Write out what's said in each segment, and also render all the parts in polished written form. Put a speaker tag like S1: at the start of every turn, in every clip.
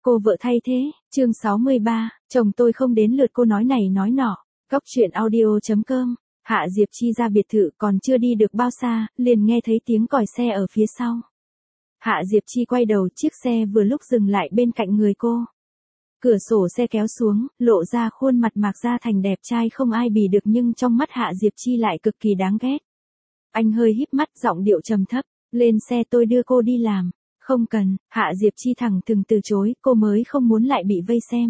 S1: Cô vợ thay thế, chương 63, chồng tôi không đến lượt cô nói này nói nọ. Góc truyện audio.com. Hạ Diệp Chi ra biệt thự còn chưa đi được bao xa, liền nghe thấy tiếng còi xe ở phía sau. Hạ Diệp Chi quay đầu, chiếc xe vừa lúc dừng lại bên cạnh người cô. Cửa sổ xe kéo xuống, lộ ra khuôn mặt Mạc Gia Thành đẹp trai không ai bì được, nhưng trong mắt Hạ Diệp Chi lại cực kỳ đáng ghét. Anh hơi híp mắt, giọng điệu trầm thấp, lên xe tôi đưa cô đi làm. Không cần, Hạ Diệp Chi thẳng thừng từ chối, cô mới không muốn lại bị vây xem.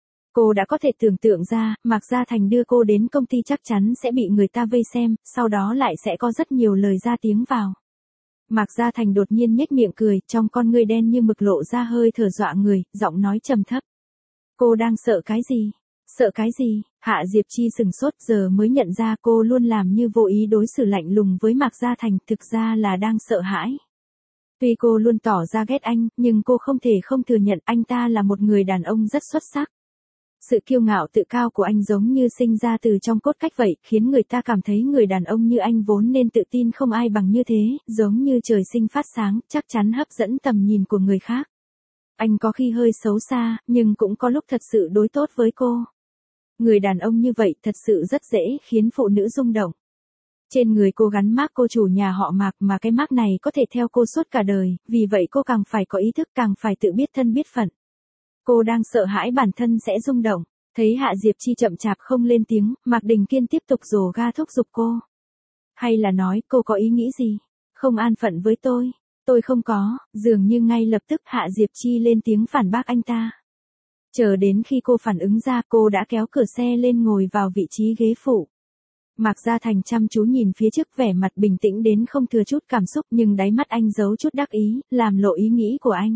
S1: Cô đã có thể tưởng tượng ra, Mạc Gia Thành đưa cô đến công ty chắc chắn sẽ bị người ta vây xem, sau đó lại sẽ có rất nhiều lời ra tiếng vào. Mạc Gia Thành đột nhiên nhếch miệng cười, trong con ngươi đen như mực lộ ra hơi thở dọa người, giọng nói trầm thấp. Cô đang sợ cái gì? Sợ cái gì? Hạ Diệp Chi sừng sốt, giờ mới nhận ra cô luôn làm như vô ý đối xử lạnh lùng với Mạc Gia Thành, thực ra là đang sợ hãi. Tuy cô luôn tỏ ra ghét anh, nhưng cô không thể không thừa nhận anh ta là một người đàn ông rất xuất sắc. Sự kiêu ngạo tự cao của anh giống như sinh ra từ trong cốt cách vậy, khiến người ta cảm thấy người đàn ông như anh vốn nên tự tin không ai bằng như thế, giống như trời sinh phát sáng, chắc chắn hấp dẫn tầm nhìn của người khác. Anh có khi hơi xấu xa, nhưng cũng có lúc thật sự đối tốt với cô. Người đàn ông như vậy thật sự rất dễ khiến phụ nữ rung động. Trên người cô gắn mác cô chủ nhà họ Mạc, mà cái mác này có thể theo cô suốt cả đời, vì vậy cô càng phải có ý thức, càng phải tự biết thân biết phận. Cô đang sợ hãi bản thân sẽ rung động. Thấy Hạ Diệp Chi chậm chạp không lên tiếng, Mạc Đình Kiên tiếp tục dồ ga thúc giục cô. Hay là nói cô có ý nghĩ gì? Không an phận với tôi? Tôi không có. Dường như ngay lập tức Hạ Diệp Chi lên tiếng phản bác anh ta. Chờ đến khi cô phản ứng ra, cô đã kéo cửa xe lên ngồi vào vị trí ghế phụ. Mạc Gia Thành chăm chú nhìn phía trước, vẻ mặt bình tĩnh đến không thừa chút cảm xúc, nhưng đáy mắt anh giấu chút đắc ý, làm lộ ý nghĩ của anh.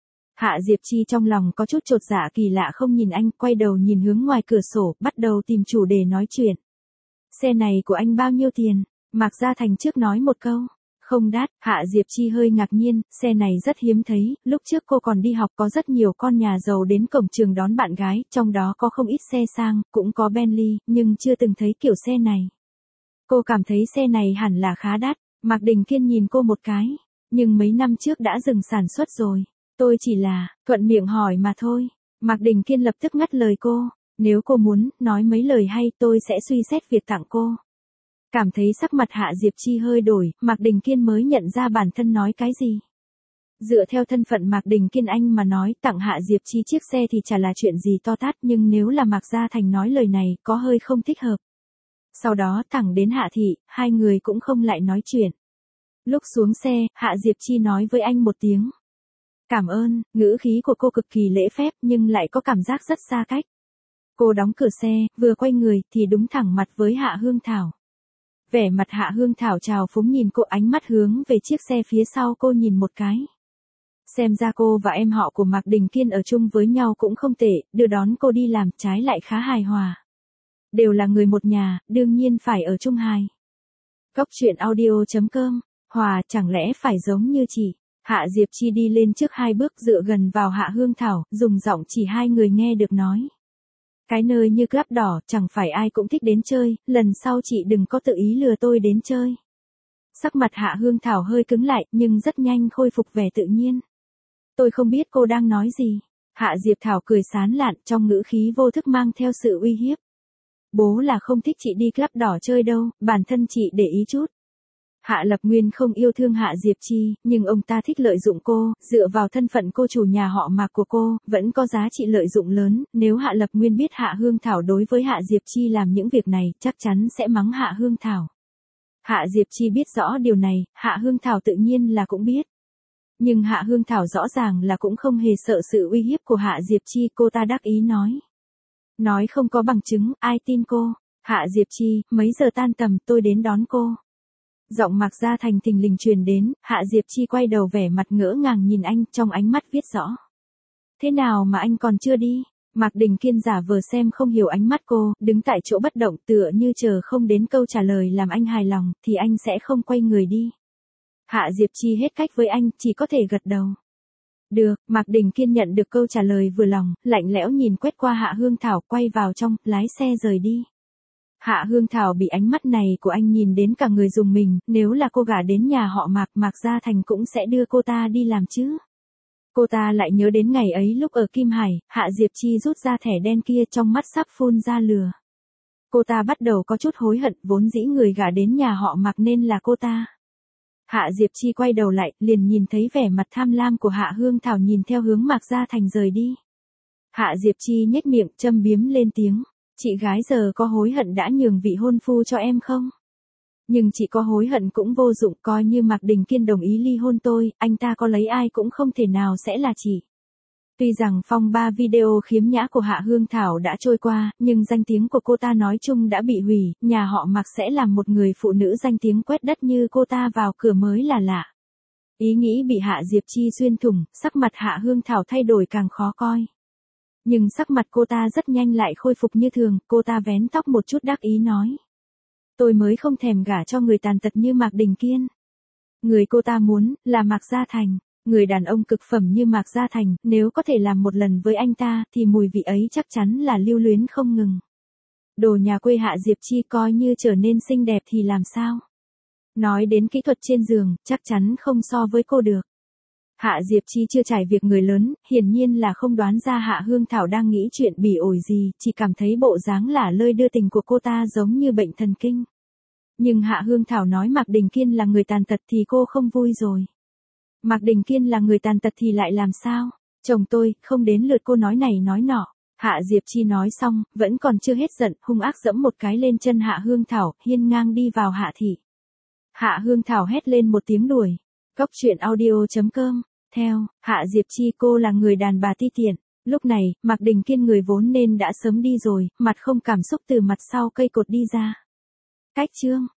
S1: Hạ Diệp Chi trong lòng có chút chột dạ kỳ lạ, không nhìn anh, quay đầu nhìn hướng ngoài cửa sổ, bắt đầu tìm chủ đề nói chuyện. Xe này của anh bao nhiêu tiền? Mạc Gia Thành trước nói một câu. Không đắt. Hạ Diệp Chi hơi ngạc nhiên, xe này rất hiếm thấy, lúc trước cô còn đi học có rất nhiều con nhà giàu đến cổng trường đón bạn gái, trong đó có không ít xe sang, cũng có Bentley, nhưng chưa từng thấy kiểu xe này. Cô cảm thấy xe này hẳn là khá đắt. Mạc Đình Kiên nhìn cô một cái, nhưng mấy năm trước đã dừng sản xuất rồi. Tôi chỉ là, thuận miệng hỏi mà thôi. Mạc Đình Kiên lập tức ngắt lời cô, nếu cô muốn, nói mấy lời hay tôi sẽ suy xét việc tặng cô. Cảm thấy sắc mặt Hạ Diệp Chi hơi đổi, Mạc Đình Kiên mới nhận ra bản thân nói cái gì. Dựa theo thân phận Mạc Đình Kiên anh mà nói tặng Hạ Diệp Chi chiếc xe thì chả là chuyện gì to tát, nhưng nếu là Mạc Gia Thành nói lời này có hơi không thích hợp. Sau đó thẳng đến Hạ Thị, hai người cũng không lại nói chuyện. Lúc xuống xe, Hạ Diệp Chi nói với anh một tiếng. Cảm ơn, ngữ khí của cô cực kỳ lễ phép nhưng lại có cảm giác rất xa cách. Cô đóng cửa xe, vừa quay người thì đúng thẳng mặt với Hạ Hương Thảo. Vẻ mặt Hạ Hương Thảo trào phúng nhìn cô, ánh mắt hướng về chiếc xe phía sau cô nhìn một cái. Xem ra cô và em họ của Mạc Đình Kiên ở chung với nhau cũng không tệ, đưa đón cô đi làm trái lại khá hài hòa. Đều là người một nhà, đương nhiên phải ở chung hài. Góc truyện audio.com, hòa chẳng lẽ phải giống như chị. Hạ Diệp Chi đi lên trước hai bước, dựa gần vào Hạ Hương Thảo, dùng giọng chỉ hai người nghe được nói. Cái nơi như Club Đỏ, chẳng phải ai cũng thích đến chơi, lần sau chị đừng có tự ý lừa tôi đến chơi. Sắc mặt Hạ Hương Thảo hơi cứng lại, nhưng rất nhanh khôi phục vẻ tự nhiên. Tôi không biết cô đang nói gì. Hạ Diệp Thảo cười sán lạn, trong ngữ khí vô thức mang theo sự uy hiếp. Bố là không thích chị đi Club Đỏ chơi đâu, bản thân chị để ý chút. Hạ Lập Nguyên không yêu thương Hạ Diệp Chi, nhưng ông ta thích lợi dụng cô, dựa vào thân phận cô chủ nhà họ Mạc của cô, vẫn có giá trị lợi dụng lớn, nếu Hạ Lập Nguyên biết Hạ Hương Thảo đối với Hạ Diệp Chi làm những việc này, chắc chắn sẽ mắng Hạ Hương Thảo. Hạ Diệp Chi biết rõ điều này, Hạ Hương Thảo tự nhiên là cũng biết. Nhưng Hạ Hương Thảo rõ ràng là cũng không hề sợ sự uy hiếp của Hạ Diệp Chi, cô ta đắc ý nói. Nói không có bằng chứng, ai tin cô? Hạ Diệp Chi, mấy giờ tan tầm tôi đến đón cô. Giọng Mạc Gia Thành thình lình truyền đến, Hạ Diệp Chi quay đầu vẻ mặt ngỡ ngàng nhìn anh, trong ánh mắt viết rõ. Thế nào mà anh còn chưa đi? Mạc Đình Kiên giả vờ xem không hiểu ánh mắt cô, đứng tại chỗ bất động tựa như chờ không đến câu trả lời làm anh hài lòng, thì anh sẽ không quay người đi. Hạ Diệp Chi hết cách với anh, chỉ có thể gật đầu. Được, Mạc Đình Kiên nhận được câu trả lời vừa lòng, lạnh lẽo nhìn quét qua Hạ Hương Thảo, quay vào trong, lái xe rời đi. Hạ Hương Thảo bị ánh mắt này của anh nhìn đến cả người rùng mình, nếu là cô gả đến nhà họ Mạc, Mạc Gia Thành cũng sẽ đưa cô ta đi làm chứ. Cô ta lại nhớ đến ngày ấy lúc ở Kim Hải, Hạ Diệp Chi rút ra thẻ đen kia trong mắt sắp phun ra lửa. Cô ta bắt đầu có chút hối hận, vốn dĩ người gả đến nhà họ Mạc nên là cô ta. Hạ Diệp Chi quay đầu lại, liền nhìn thấy vẻ mặt tham lam của Hạ Hương Thảo nhìn theo hướng Mạc Gia Thành rời đi. Hạ Diệp Chi nhếch miệng châm biếm lên tiếng, chị gái giờ có hối hận đã nhường vị hôn phu cho em không? Nhưng chị có hối hận cũng vô dụng, coi như Mạc Đình Kiên đồng ý ly hôn tôi, anh ta có lấy ai cũng không thể nào sẽ là chị. Tuy rằng phong ba video khiếm nhã của Hạ Hương Thảo đã trôi qua, nhưng danh tiếng của cô ta nói chung đã bị hủy, nhà họ Mạc sẽ làm một người phụ nữ danh tiếng quét đất như cô ta vào cửa mới là lạ. Ý nghĩ bị Hạ Diệp Chi xuyên thủng, sắc mặt Hạ Hương Thảo thay đổi càng khó coi. Nhưng sắc mặt cô ta rất nhanh lại khôi phục như thường, cô ta vén tóc một chút đắc ý nói. Tôi mới không thèm gả cho người tàn tật như Mạc Đình Kiên. Người cô ta muốn, là Mạc Gia Thành. Người đàn ông cực phẩm như Mạc Gia Thành, nếu có thể làm một lần với anh ta, thì mùi vị ấy chắc chắn là lưu luyến không ngừng. Đồ nhà quê Hạ Diệp Chi coi như trở nên xinh đẹp thì làm sao? Nói đến kỹ thuật trên giường, chắc chắn không so với cô được. Hạ Diệp Chi chưa trải việc người lớn, hiển nhiên là không đoán ra Hạ Hương Thảo đang nghĩ chuyện bỉ ổi gì, chỉ cảm thấy bộ dáng lả lơi đưa tình của cô ta giống như bệnh thần kinh. Nhưng Hạ Hương Thảo nói Mạc Đình Kiên là người tàn tật thì cô không vui rồi. Mạc Đình Kiên là người tàn tật thì lại làm sao? Chồng tôi, không đến lượt cô nói này nói nọ. Hạ Diệp Chi nói xong, vẫn còn chưa hết giận, hung ác giẫm một cái lên chân Hạ Hương Thảo, hiên ngang đi vào Hạ thị. Hạ Hương Thảo hét lên một tiếng đuổi. Cóc truyện audio.com. Theo, Hạ Diệp Chi cô là người đàn bà ti tiện. Lúc này, Mạc Đình Kiên người vốn nên đã sớm đi rồi, mặt không cảm xúc từ mặt sau cây cột đi ra. Cách chương.